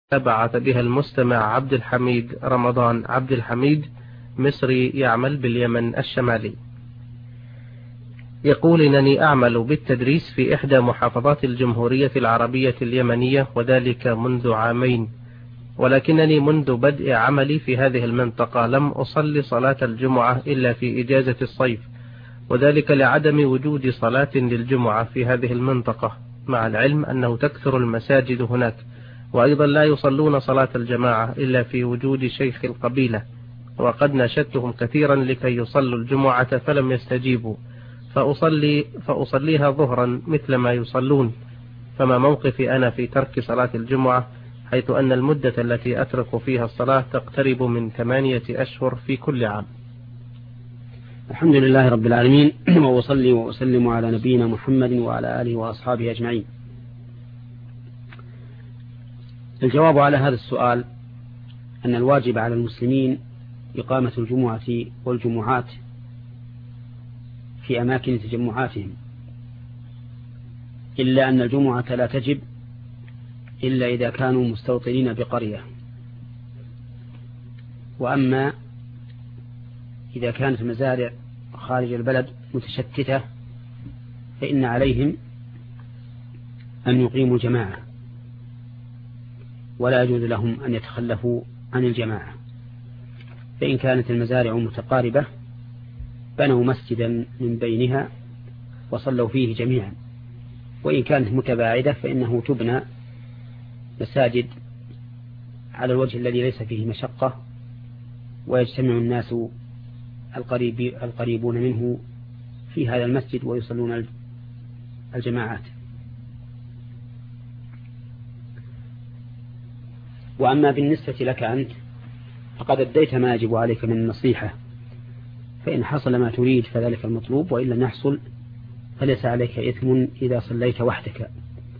بعث بها المستمع عبد الحميد رمضان عبد الحميد، مصري يعمل باليمن الشمالي. يقول: إنني أعمل بالتدريس في إحدى محافظات الجمهورية العربية اليمنية، وذلك منذ عامين، ولكنني منذ بدء عملي في هذه المنطقة لم أصلي صلاة الجمعة إلا في إجازة الصيف، وذلك لعدم وجود صلاة للجمعة في هذه المنطقة، مع العلم أنه تكثر المساجد هناك، وأيضا لا يصلون صلاة الجماعة إلا في وجود شيخ القبيلة، وقد ناشدتهم كثيرا لكي يصلوا الجمعة فلم يستجيبوا، فأصليها ظهرا مثل ما يصلون، فما موقفي أنا في ترك صلاة الجمعة، حيث أن المدة التي أترك فيها الصلاة تقترب من 8 أشهر في كل عام؟ الحمد لله رب العالمين، وأصلي وأسلم على نبينا محمد وعلى آله وأصحابه أجمعين. الجواب على هذا السؤال أن الواجب على المسلمين إقامة الجمعة والجمعات في أماكن تجمعاتهم، إلا أن الجمعة لا تجب إلا إذا كانوا مستوطنين بقرية، وأما إذا كانت المزارع خارج البلد متشتتة فإن عليهم أن يقيموا جماعة، ولا يجوز لهم أن يتخلفوا عن الجماعة. فإن كانت المزارع متقاربة بنوا مسجدا من بينها وصلوا فيه جميعا، وإن كانت متباعدة فإنه تبنى مساجد على الوجه الذي ليس فيه مشقة، ويجتمع الناس القريبون منه في هذا المسجد ويصلون الجماعات. وأما بالنسبة لك أنت فقد أديت ما يجب عليك من النصيحة، فإن حصل ما تريد فذلك المطلوب، وإن لم يحصل فليس عليك إثم إذا صليت وحدك،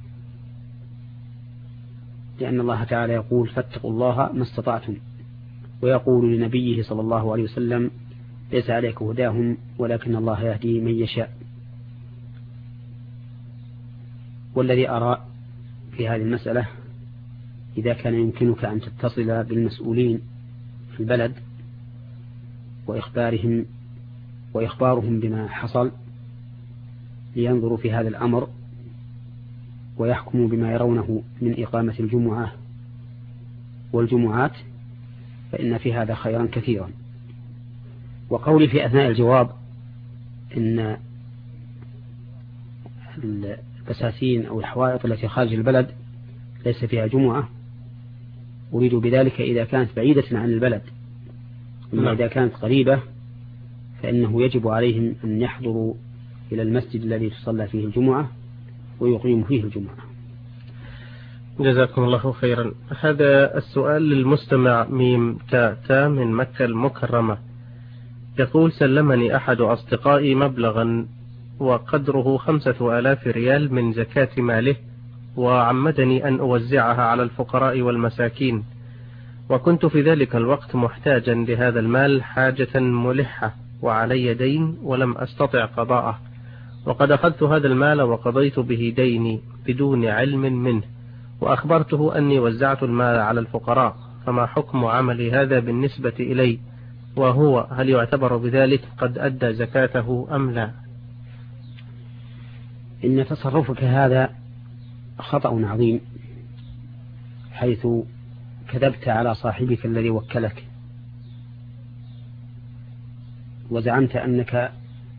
لأن الله تعالى يقول: فاتقوا الله ما استطعتم، ويقول لنبيه صلى الله عليه وسلم: ليس عليك هداهم ولكن الله يهدي من يشاء. والذي أرى في هذه المسألة إذا كان يمكنك أن تتصل بالمسؤولين في البلد وإخبارهم بما حصل لينظروا في هذا الأمر ويحكموا بما يرونه من إقامة الجمعة والجمعات، فإن في هذا خيرا كثيرا. وقولي في أثناء الجواب إن البساتين أو الحوائط التي خارج البلد ليس فيها جمعة، أريد بذلك إذا كانت بعيدة عن البلد، أما إذا كانت قريبة فإنه يجب عليهم أن يحضروا إلى المسجد الذي تصلى فيه الجمعة ويقيموا فيه الجمعة. جزاكم الله خيرا. هذا السؤال للمستمع ميم تاء من مكة المكرمة، يقول: سلمني أحد أصدقائي مبلغا وقدره 5000 ريال من زكاة ماله، وعمدني أن أوزعها على الفقراء والمساكين، وكنت في ذلك الوقت محتاجا لهذا المال حاجة ملحة، وعلي دين ولم أستطع قضاءه، وقد أخذت هذا المال وقضيت به ديني بدون علم منه، وأخبرته أني وزعت المال على الفقراء، فما حكم عملي هذا بالنسبة إلي؟ وهو هل يعتبر بذلك قد أدى زكاته أم لا؟ إن تصرفك هذا خطأ عظيم، حيث كذبت على صاحبك الذي وكلك، وزعمت أنك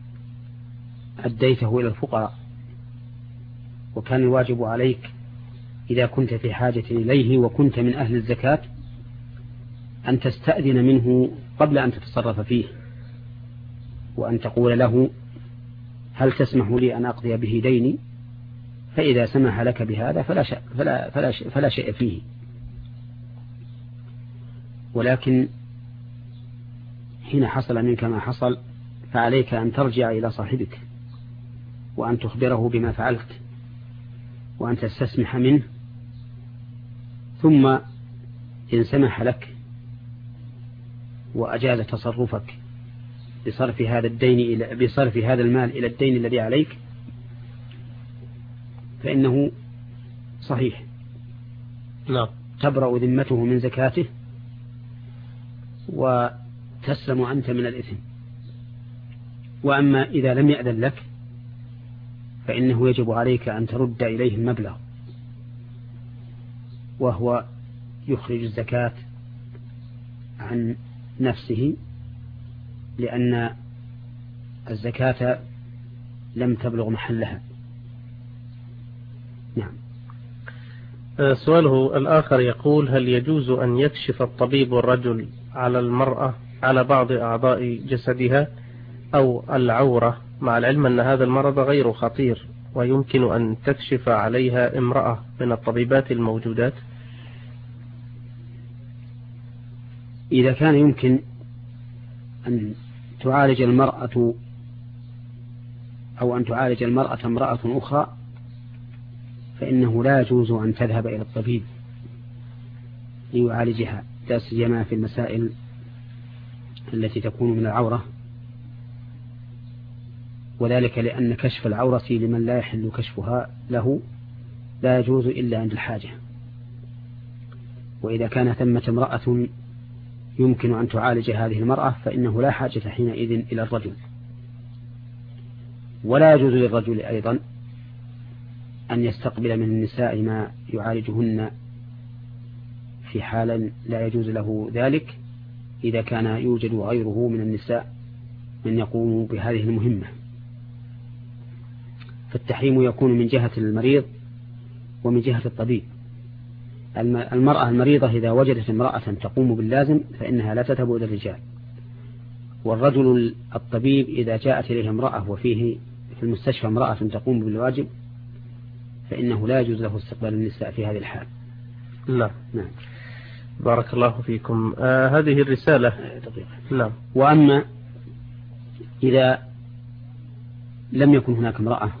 أديته إلى الفقراء، وكان الواجب عليك إذا كنت في حاجة إليه وكنت من أهل الزكاة أن تستأذن منه قبل أن تتصرف فيه، وأن تقول له: هل تسمح لي أن أقضي به ديني؟ فإذا سمح لك بهذا فلا شيء فيه. ولكن حين حصل منك ما حصل فعليك أن ترجع إلى صاحبك وأن تخبره بما فعلت وأن تستسمح منه، ثم إن سمح لك وأجاز تصرفك بصرف هذا المال إلى الدين الذي عليك فإنه صحيح. نعم. تبرأ ذمته من زكاته وتسلم أنت من الإثم. وأما إذا لم يأذن لك فإنه يجب عليك أن ترد إليه المبلغ، وهو يخرج الزكاة عن نفسه، لأن الزكاة لم تبلغ محلها. نعم. سؤاله الآخر يقول: هل يجوز أن يكشف الطبيب الرجل على المرأة على بعض أعضاء جسدها أو العورة، مع العلم أن هذا المرض غير خطير ويمكن أن تكشف عليها امرأة من الطبيبات الموجودات؟ إذا كان يمكن أن تعالج المرأة أو أن تعالج المرأة امرأة أخرى فإنه لا يجوز أن تذهب إلى الطبيب ليعالجها، لا سيما في المسائل التي تكون من العورة، وذلك لأن كشف العورة لمن لا يحل كشفها له لا يجوز إلا عند الحاجة. وإذا كان ثمة امرأة يمكن أن تعالج هذه المرأة فإنه لا حاجة حينئذ إلى الرجل. ولا يجوز للرجل أيضا أن يستقبل من النساء ما يعالجهن في حال لا يجوز له ذلك، إذا كان يوجد غيره من النساء من يقوم بهذه المهمة. فالتحريم يكون من جهة المريض ومن جهة الطبيب. المرأة المريضة إذا وجدت امرأة تقوم باللازم فإنها لا تذهب إلى الرجال، والرجل الطبيب إذا جاءت إليه امرأة وفيه في المستشفى امرأة تقوم بالواجب فإنه لا يجوز له استقبال النساء في هذه الحال. لا. نعم. بارك الله فيكم. هذه الرسالة نعم. وأما إذا لم يكن هناك امرأة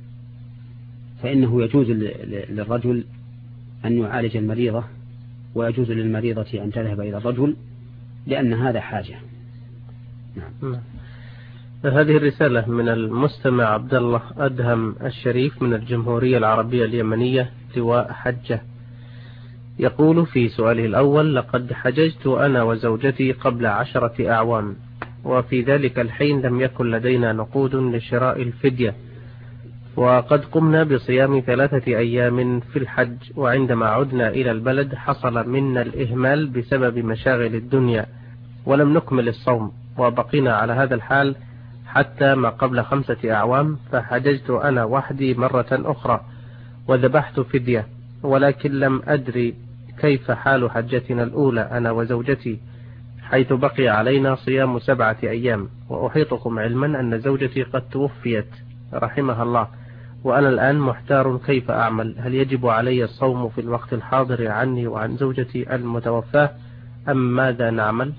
فإنه يجوز للرجل أن يعالج المريضة، ويجوز للمريضة أن تذهب إلى الرجل، لأن هذا حاجة. نعم. هذه الرسالة من المستمع عبد الله أدهم الشريف من الجمهورية العربية اليمنية لواء حجة. يقول في سؤاله الأول: لقد حججت أنا وزوجتي قبل 10 أعوام، وفي ذلك الحين لم يكن لدينا نقود لشراء الفدية، وقد قمنا بصيام 3 أيام في الحج، وعندما عدنا إلى البلد حصل منا الإهمال بسبب مشاغل الدنيا ولم نكمل الصوم، وبقينا على هذا الحال حتى ما قبل 5 أعوام، فحججت أنا وحدي مرة أخرى وذبحت فدية، ولكن لم أدري كيف حال حجتنا الأولى أنا وزوجتي، حيث بقي علينا صيام 7 أيام، وأحيطكم علما أن زوجتي قد توفيت رحمها الله، وأنا الآن محتار كيف أعمل، هل يجب علي الصوم في الوقت الحاضر عني وعن زوجتي المتوفاة أم ماذا نعمل؟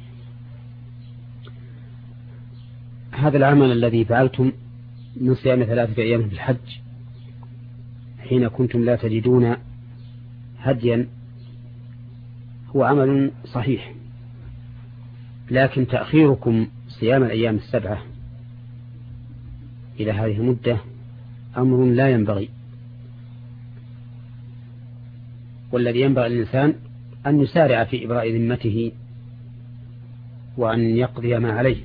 هذا العمل الذي فعلتم من صيام 3 أيام في الحج حين كنتم لا تجدون هديا هو عمل صحيح، لكن تأخيركم صيام الأيام 7 إلى هذه المدة أمر لا ينبغي، والذي ينبغي الإنسان أن يسارع في إبراء ذمته وأن يقضي ما عليه.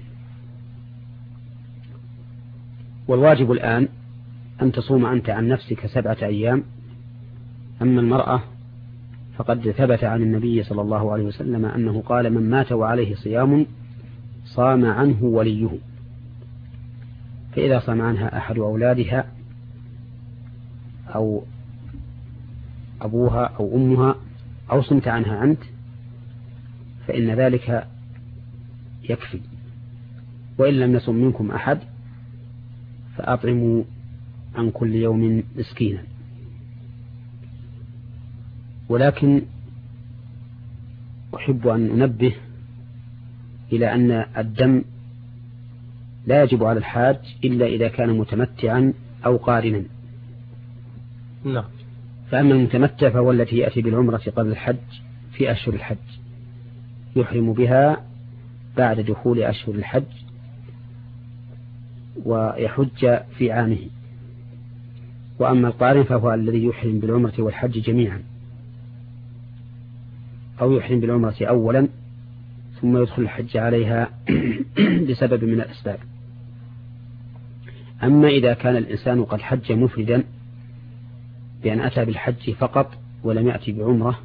والواجب الآن أن تصوم أنت عن نفسك 7 أيام، أما المرأة فقد ثبت عن النبي صلى الله عليه وسلم أنه قال: من مات وعليه صيام صام عنه وليه. فإذا صام عنها أحد أولادها أو أبوها أو أمها أو صمت عنها أنت فإن ذلك يكفي، وإن لم يصم منكم أحد فأطعموا عن كل يوم مسكينا. ولكن أحب أن أنبه إلى أن الدم لا يجب على الحاج إلا إذا كان متمتعا أو قارنا. نعم. فأما المتمتع فهو التي يأتي بالعمرة قبل الحج في أشهر الحج، يحرم بها بعد دخول أشهر الحج ويحج في عامه. وأما القارن فهو الذي يحرم بالعمرة والحج جميعا. أو يحرم بالعمرة أولا ثم يدخل الحج عليها لسبب من الأسباب. أما إذا كان الإنسان قد حج مفردا بأن أتى بالحج فقط ولم يأتي بعمرة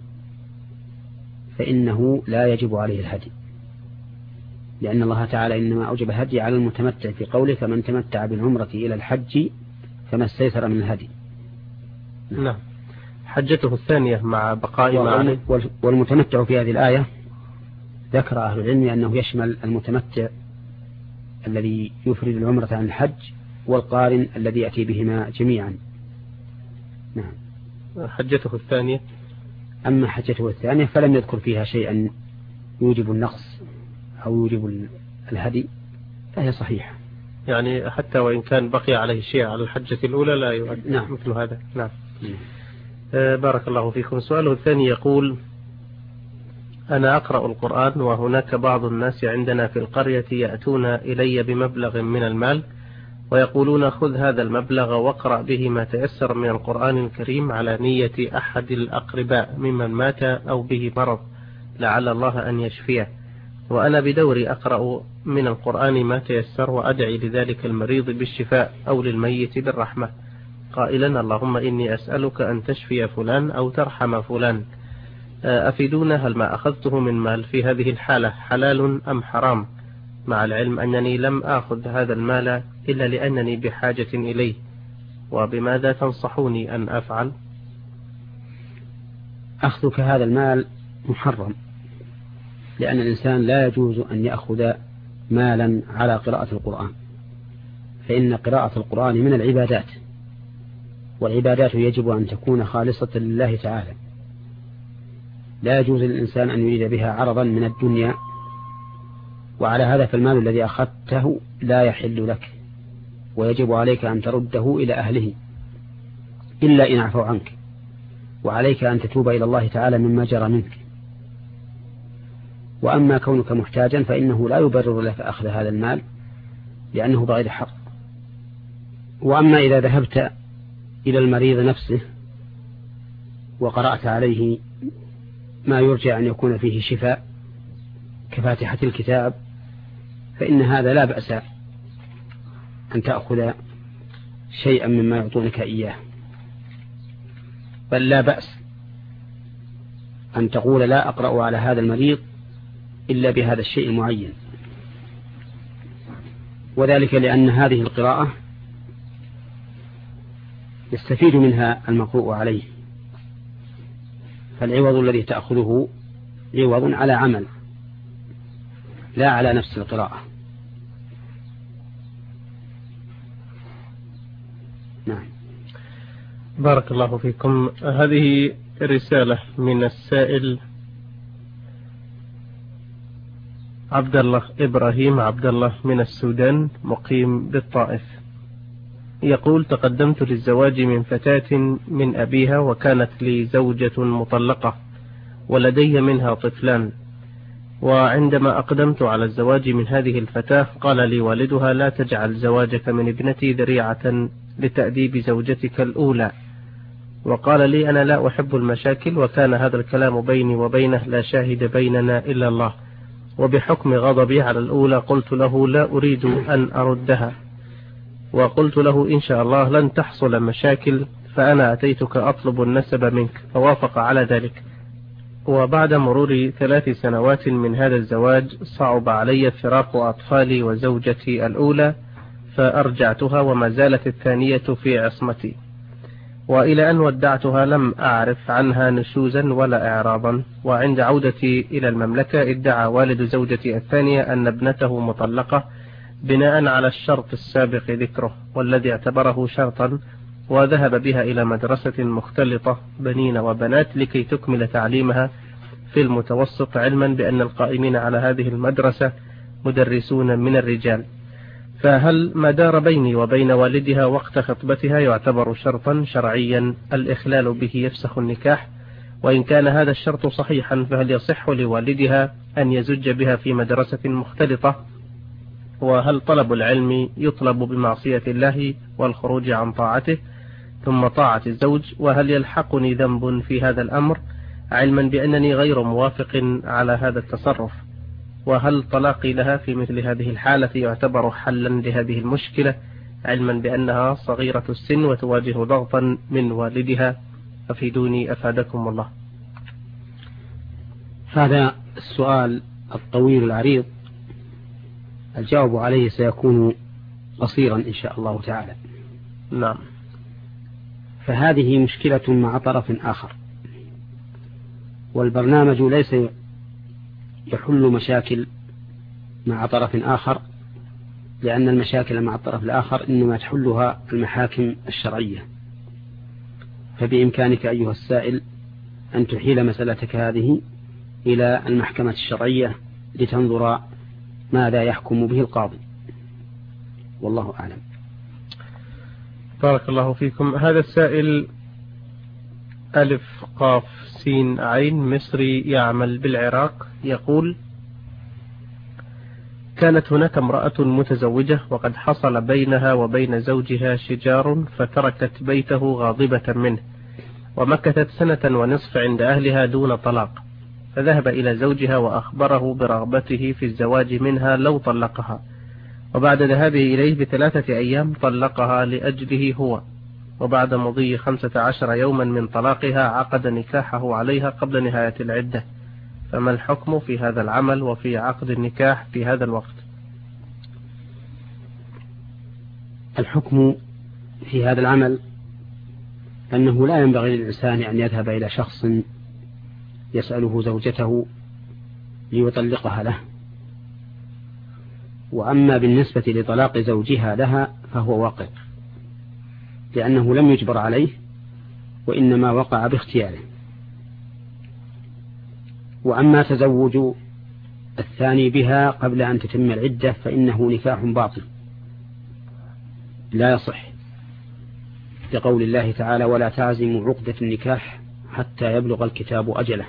فإنه لا يجب عليه الهدي، لأن الله تعالى إنما أوجب الهدي على المتمتع في قوله فمن تمتع بالعمرة إلى الحج فما استيسر من الهدي. نعم. حجته الثانية مع بقاء معه. والمتمتع في هذه الآية ذكر أهل العلم أنه يشمل المتمتع الذي يفرد العمرة عن الحج والقارن الذي يأتي بهما جميعا. نعم. حجته الثانية، أما حجته الثانية فلم يذكر فيها شيئا يوجب النقص أو يوجب الهدي فهي صحيحة. يعني حتى وإن كان بقي عليه شيء على الحجة الأولى لا يؤدي. نعم. مثل هذا. نعم. بارك الله فيكم. سؤاله الثاني يقول: أنا أقرأ القرآن وهناك بعض الناس عندنا في القرية يأتون إلي بمبلغ من المال ويقولون خذ هذا المبلغ واقرأ به ما تيسر من القرآن الكريم على نية أحد الأقرباء ممن مات أو به مرض لعل الله أن يشفيه، وأنا بدوري أقرأ من القرآن ما تيسر وأدعي لذلك المريض بالشفاء أو للميت بالرحمة قائلا اللهم إني أسألك أن تشفي فلان أو ترحم فلان، أفيدونا هل ما أخذته من مال في هذه الحالة حلال أم حرام، مع العلم أنني لم أخذ هذا المال إلا لأنني بحاجة إليه، وبماذا تنصحوني أن أفعل؟ أخذك هذا المال محرم، لأن الإنسان لا يجوز أن يأخذ مالا على قراءة القرآن، فإن قراءة القرآن من العبادات، والعبادات يجب أن تكون خالصة لله تعالى، لا يجوز للإنسان أن يريد بها عرضا من الدنيا، وعلى هذا فالمال الذي أخذته لا يحل لك، ويجب عليك أن ترده إلى أهله إلا إن عفوا عنك، وعليك أن تتوب إلى الله تعالى مما جرى منك. وأما كونك محتاجا فإنه لا يبرر لك أخذ هذا المال لأنه بغير حق. وأما إذا ذهبت إلى المريض نفسه وقرأت عليه ما يرجى أن يكون فيه شفاء كفاتحة الكتاب فإن هذا لا بأس أن تأخذ شيئا مما يعطونك إياه، بل لا بأس أن تقول لا أقرأ على هذا المريض إلا بهذا الشيء المعين، وذلك لأن هذه القراءة يستفيد منها المقروء عليه، فالعوض الذي تأخذه عوض على عمل لا على نفس القراءة. نعم. بارك الله فيكم. هذه رسالة من السائل عبد الله إبراهيم عبد الله من السودان مقيم بالطائف، يقول: تقدمت للزواج من فتاة من أبيها وكانت لي زوجة مطلقة ولدي منها طفلان، وعندما أقدمت على الزواج من هذه الفتاة قال لي والدها لا تجعل زواجك من ابنتي ذريعة لتأديب زوجتك الأولى، وقال لي أنا لا أحب المشاكل، وكان هذا الكلام بيني وبينه لا شاهد بيننا إلا الله، وبحكم غضبي على الأولى قلت له لا أريد أن أردها، وقلت له إن شاء الله لن تحصل مشاكل، فأنا أتيتك أطلب النسب منك، فوافق على ذلك. وبعد مرور 3 سنوات من هذا الزواج صعب علي فراق أطفالي وزوجتي الأولى فأرجعتها، وما زالت الثانية في عصمتي، وإلى أن ودعتها لم أعرف عنها نشوزا ولا إعراضا، وعند عودتي إلى المملكة ادعى والد زوجتي الثانية أن ابنته مطلقة بناء على الشرط السابق ذكره والذي اعتبره شرطا، وذهب بها إلى مدرسة مختلطة بنين وبنات لكي تكمل تعليمها في المتوسط، علما بأن القائمين على هذه المدرسة مدرسون من الرجال، فهل ما دار بيني وبين والدها وقت خطبتها يعتبر شرطا شرعيا الإخلال به يفسخ النكاح؟ وإن كان هذا الشرط صحيحا فهل يصح لوالدها أن يزج بها في مدرسة مختلطة؟ وهل طلب العلم يطلب بمعصية الله والخروج عن طاعته ثم طاعة الزوج؟ وهل يلحقني ذنب في هذا الأمر علما بأنني غير موافق على هذا التصرف، وهل طلاقي لها في مثل هذه الحالة يعتبر حلا لهذه المشكلة، علما بأنها صغيرة السن وتواجه ضغطا من والدها؟ أفيدوني أفادكم الله. هذا السؤال الطويل العريض الجواب عليه سيكون قصيرا إن شاء الله تعالى. نعم. فهذه مشكلة مع طرف آخر، والبرنامج ليس يحل مشاكل مع طرف آخر، لأن المشاكل مع الطرف الآخر إنما تحلها المحاكم الشرعية. فبإمكانك أيها السائل أن تحيل مسألتك هذه إلى المحكمة الشرعية لتنظر ماذا يحكم به القاضي، والله أعلم. بارك الله فيكم. هذا السائل ألف قاف سين عين مصري يعمل بالعراق يقول: كانت هناك امرأة متزوجة وقد حصل بينها وبين زوجها شجار، فتركت بيته غاضبة منه، ومكثت 1.5 سنة عند أهلها دون طلاق، فذهب إلى زوجها وأخبره برغبته في الزواج منها لو طلقها، وبعد ذهابه إليه ب3 أيام طلقها لأجله هو، وبعد مضي 15 يوما من طلاقها عقد نكاحه عليها قبل نهاية العدة، فما الحكم في هذا العمل وفي عقد النكاح في هذا الوقت؟ الحكم في هذا العمل أنه لا ينبغي للإنسان أن يذهب إلى شخص يسأله زوجته ليطلقها له، وأما بالنسبة لطلاق زوجها لها فهو واقع، لأنه لم يجبر عليه وإنما وقع باختياره. وأما تزوج الثاني بها قبل أن تتم العدة فإنه نكاح باطل لا يصح، لقول الله تعالى: ولا تعزموا عقدة النكاح حتى يبلغ الكتاب أجله.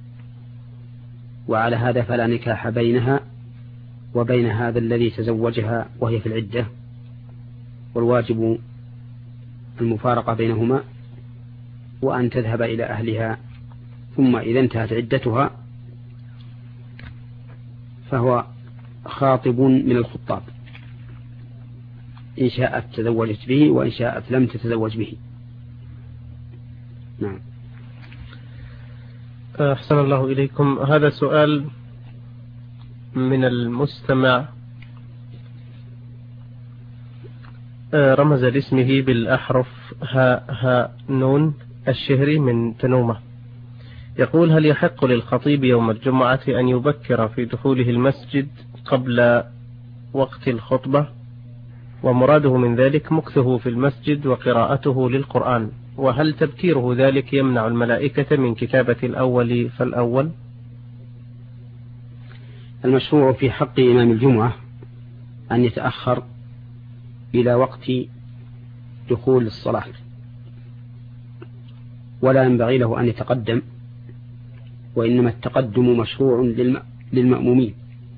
وعلى هذا فلا نكاح بينها وبين هذا الذي تزوجها وهي في العدة، والواجب المفارقة بينهما، وأن تذهب إلى أهلها، ثم إذا انتهت عدتها فهو خاطب من الخطاب، إن شاءت تزوجت به وإن شاءت لم تتزوج به. نعم. أحسن الله إليكم. هذا سؤال من المستمع رمز لاسمه بالأحرف ها نون الشهري من تنومة، يقول: هل يحق للخطيب يوم الجمعة أن يبكر في دخوله المسجد قبل وقت الخطبة؟ ومراده من ذلك مكثه في المسجد وقراءته للقرآن، وهل تبكيره ذلك يمنع الملائكة من كتابة الأول فالأول؟ المشروع في حق إمام الجمعة أن يتأخر إلى وقت دخول الصلاة، ولا ينبغي له أن يتقدم، وإنما التقدم مشروع للمأمومين،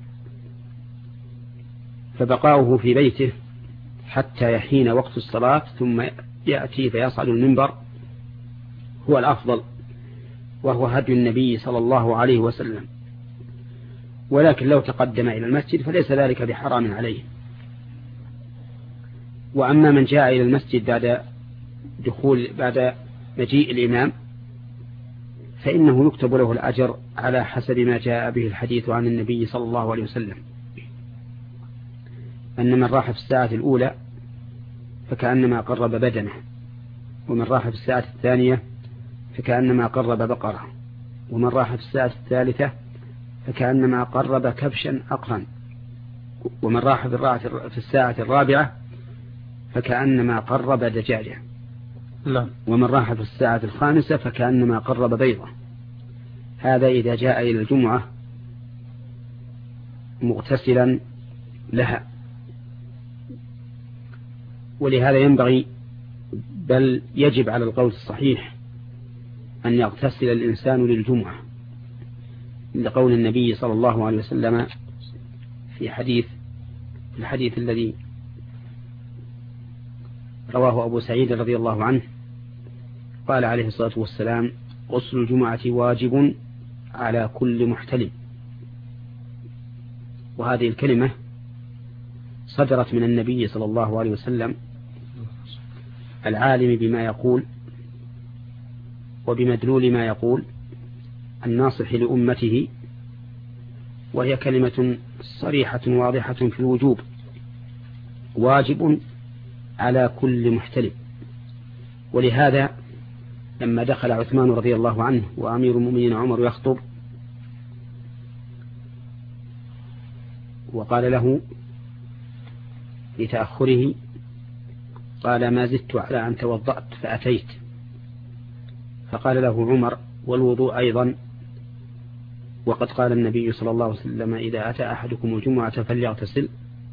فبقاؤه في بيته حتى يحين وقت الصلاة ثم يأتي فيصعد المنبر هو الأفضل، وهو هدي النبي صلى الله عليه وسلم. ولكن لو تقدم إلى المسجد فليس ذلك بحرام عليه. وأما من جاء إلى المسجد بعد مجيء الإمام فإنه يكتب له الأجر على حسب ما جاء به الحديث عن النبي صلى الله عليه وسلم، أن من راح في الساعة الأولى فكأنما قرب بدنه، ومن راح في الساعة الثانية فكأنما قرب بقرة، ومن راح في الساعة الثالثة فكأنما قرب كبشا أقرا، ومن راح في الساعة الرابعة فكأنما قرب دجاجة، ومن راح في الساعة الخامسة فكأنما قرب بيضة. هذا إذا جاء إلى الجمعة مغتسلا لها. ولهذا ينبغي بل يجب على القول الصحيح أن يغتسل الإنسان للجمعة، لقول النبي صلى الله عليه وسلم في الحديث الذي رواه أبو سعيد رضي الله عنه، قال عليه الصلاة والسلام: غسل الجمعة واجب على كل محتلم. وهذه الكلمة صدرت من النبي صلى الله عليه وسلم العالم بما يقول وبمدلول ما يقول الناصح لأمته، وهي كلمة صريحة واضحة في الوجوب، واجب على كل محتلم. ولهذا لما دخل عثمان رضي الله عنه وأمير المؤمنين عمر يخطب وقال له لتأخره، قال ما زدت على أن توضأت فأتيت، فقال له عمر والوضوء أيضا، وقد قال النبي صلى الله عليه وسلم إذا أتى أحدكم الجمعة فليغتسل.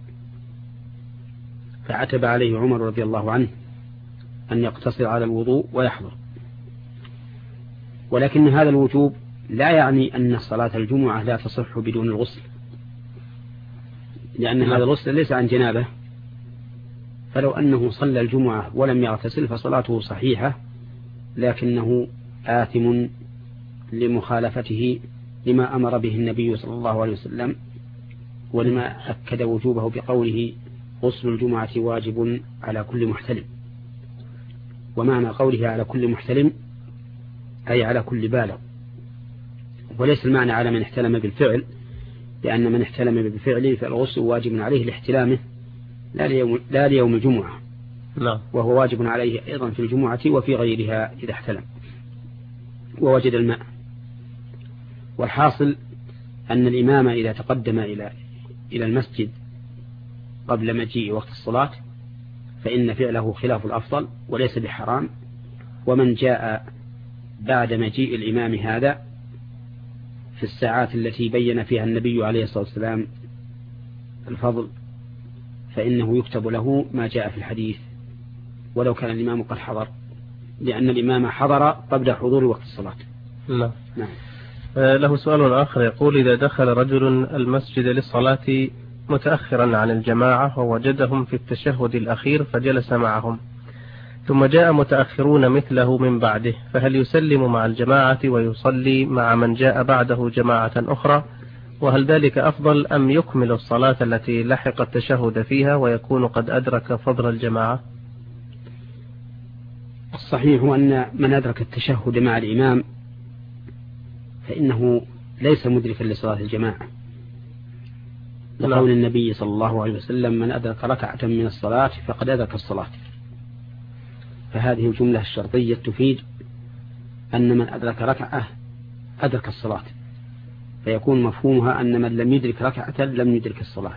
فعتب عليه عمر رضي الله عنه أن يقتصر على الوضوء ويحضر. ولكن هذا الوجوب لا يعني أن صلاة الجمعة لا تصح بدون الغسل، لأن هذا الغسل ليس عن جنابه، فلو أنه صلى الجمعة ولم يغتسل فصلاته صحيحة، لكنه آثم لمخالفته لما أمر به النبي صلى الله عليه وسلم، ولما أكد وجوبه بقوله غسل الجمعة واجب على كل محتلم. ومعنى قوله على كل محتلم أي على كل بالغ، وليس المعنى على من احتلم بالفعل، لأن من احتلم بالفعل فالغسل واجب عليه لاحتلامه لا ليوم الجمعة، وهو واجب عليه أيضا في الجمعة وفي غيرها إذا احتلم ووجد الماء. والحاصل أن الإمام إذا تقدم إلى المسجد قبل مجيء وقت الصلاة فإن فعله خلاف الأفضل وليس بحرام. ومن جاء بعد مجيء الإمام هذا في الساعات التي بين فيها النبي عليه الصلاة والسلام الفضل فإنه يكتب له ما جاء في الحديث ولو كان الإمام قد حضر، لأن الإمام حضر قبل حضور وقت الصلاة. نعم. له سؤال آخر يقول إذا دخل رجل المسجد للصلاة متأخرا عن الجماعة ووجدهم في التشهد الأخير فجلس معهم، ثم جاء متأخرون مثله من بعده، فهل يسلم مع الجماعة ويصلي مع من جاء بعده جماعة أخرى؟ وهل ذلك أفضل أم يكمل الصلاة التي لحق التشهد فيها ويكون قد أدرك فضل الجماعة؟ الصحيح هو أن من أدرك التشهد مع الإمام فإنه ليس مدركا لصلاة الجماعة، لقول النبي صلى الله عليه وسلم من أدرك ركعة من الصلاة فقد أدرك الصلاة. فهذه الجملة الشرطية تفيد أن من أدرك ركعة أدرك الصلاة، فيكون مفهومها أن من لم يدرك ركعة لم يدرك الصلاة.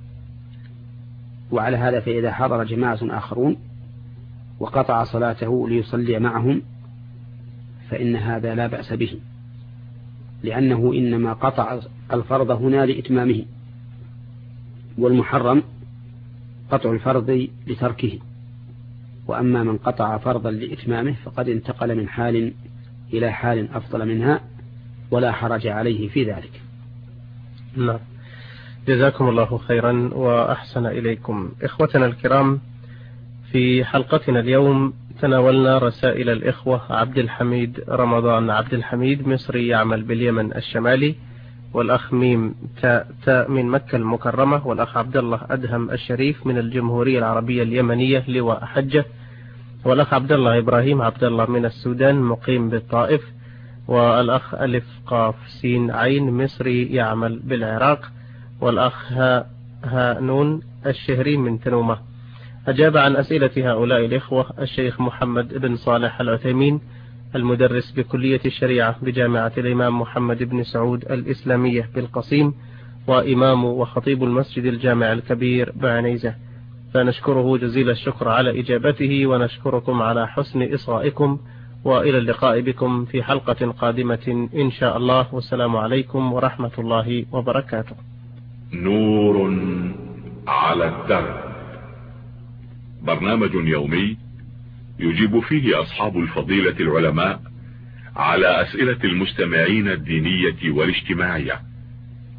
وعلى هذا فإذا حضر جماعة آخرون وقطع صلاته ليصلي معهم فإن هذا لا بأس به، لأنه إنما قطع الفرض هنا لإتمامه، والمحرم قطع الفرض لتركه. وأما من قطع فرضا لإتمامه فقد انتقل من حال إلى حال أفضل منها ولا حرج عليه في ذلك. نعم. جزاكم الله خيرا وأحسن إليكم. إخوتنا الكرام، في حلقتنا اليوم تناولنا رسائل الإخوة عبد الحميد رمضان عبد الحميد مصري يعمل باليمن الشمالي، والأخ ميم تاء من مكة المكرمة، والأخ عبد الله أدهم الشريف من الجمهورية العربية اليمنية لواء حجة، والأخ عبد الله إبراهيم عبد الله من السودان مقيم بالطائف، والأخ ألف قاف سين عين مصري يعمل بالعراق، والأخ ها نون الشهري من تنومة. أجاب عن أسئلة هؤلاء الإخوة الشيخ محمد بن صالح العثيمين المدرس بكلية الشريعة بجامعة الإمام محمد بن سعود الإسلامية بالقصيم، وإمام وخطيب المسجد الجامع الكبير بعنيزة، فنشكره جزيل الشكر على إجابته، ونشكركم على حسن إصغائكم، وإلى اللقاء بكم في حلقة قادمة إن شاء الله، والسلام عليكم ورحمة الله وبركاته. نور على الدرب، برنامج يومي يجيب فيه أصحاب الفضيلة العلماء على أسئلة المستمعين الدينية والاجتماعية.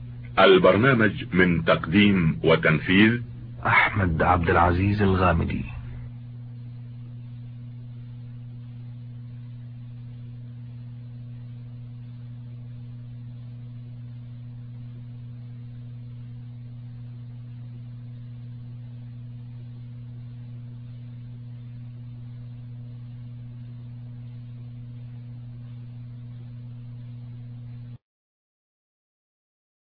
البرنامج من تقديم وتنفيذ أحمد عبد العزيز الغامدي.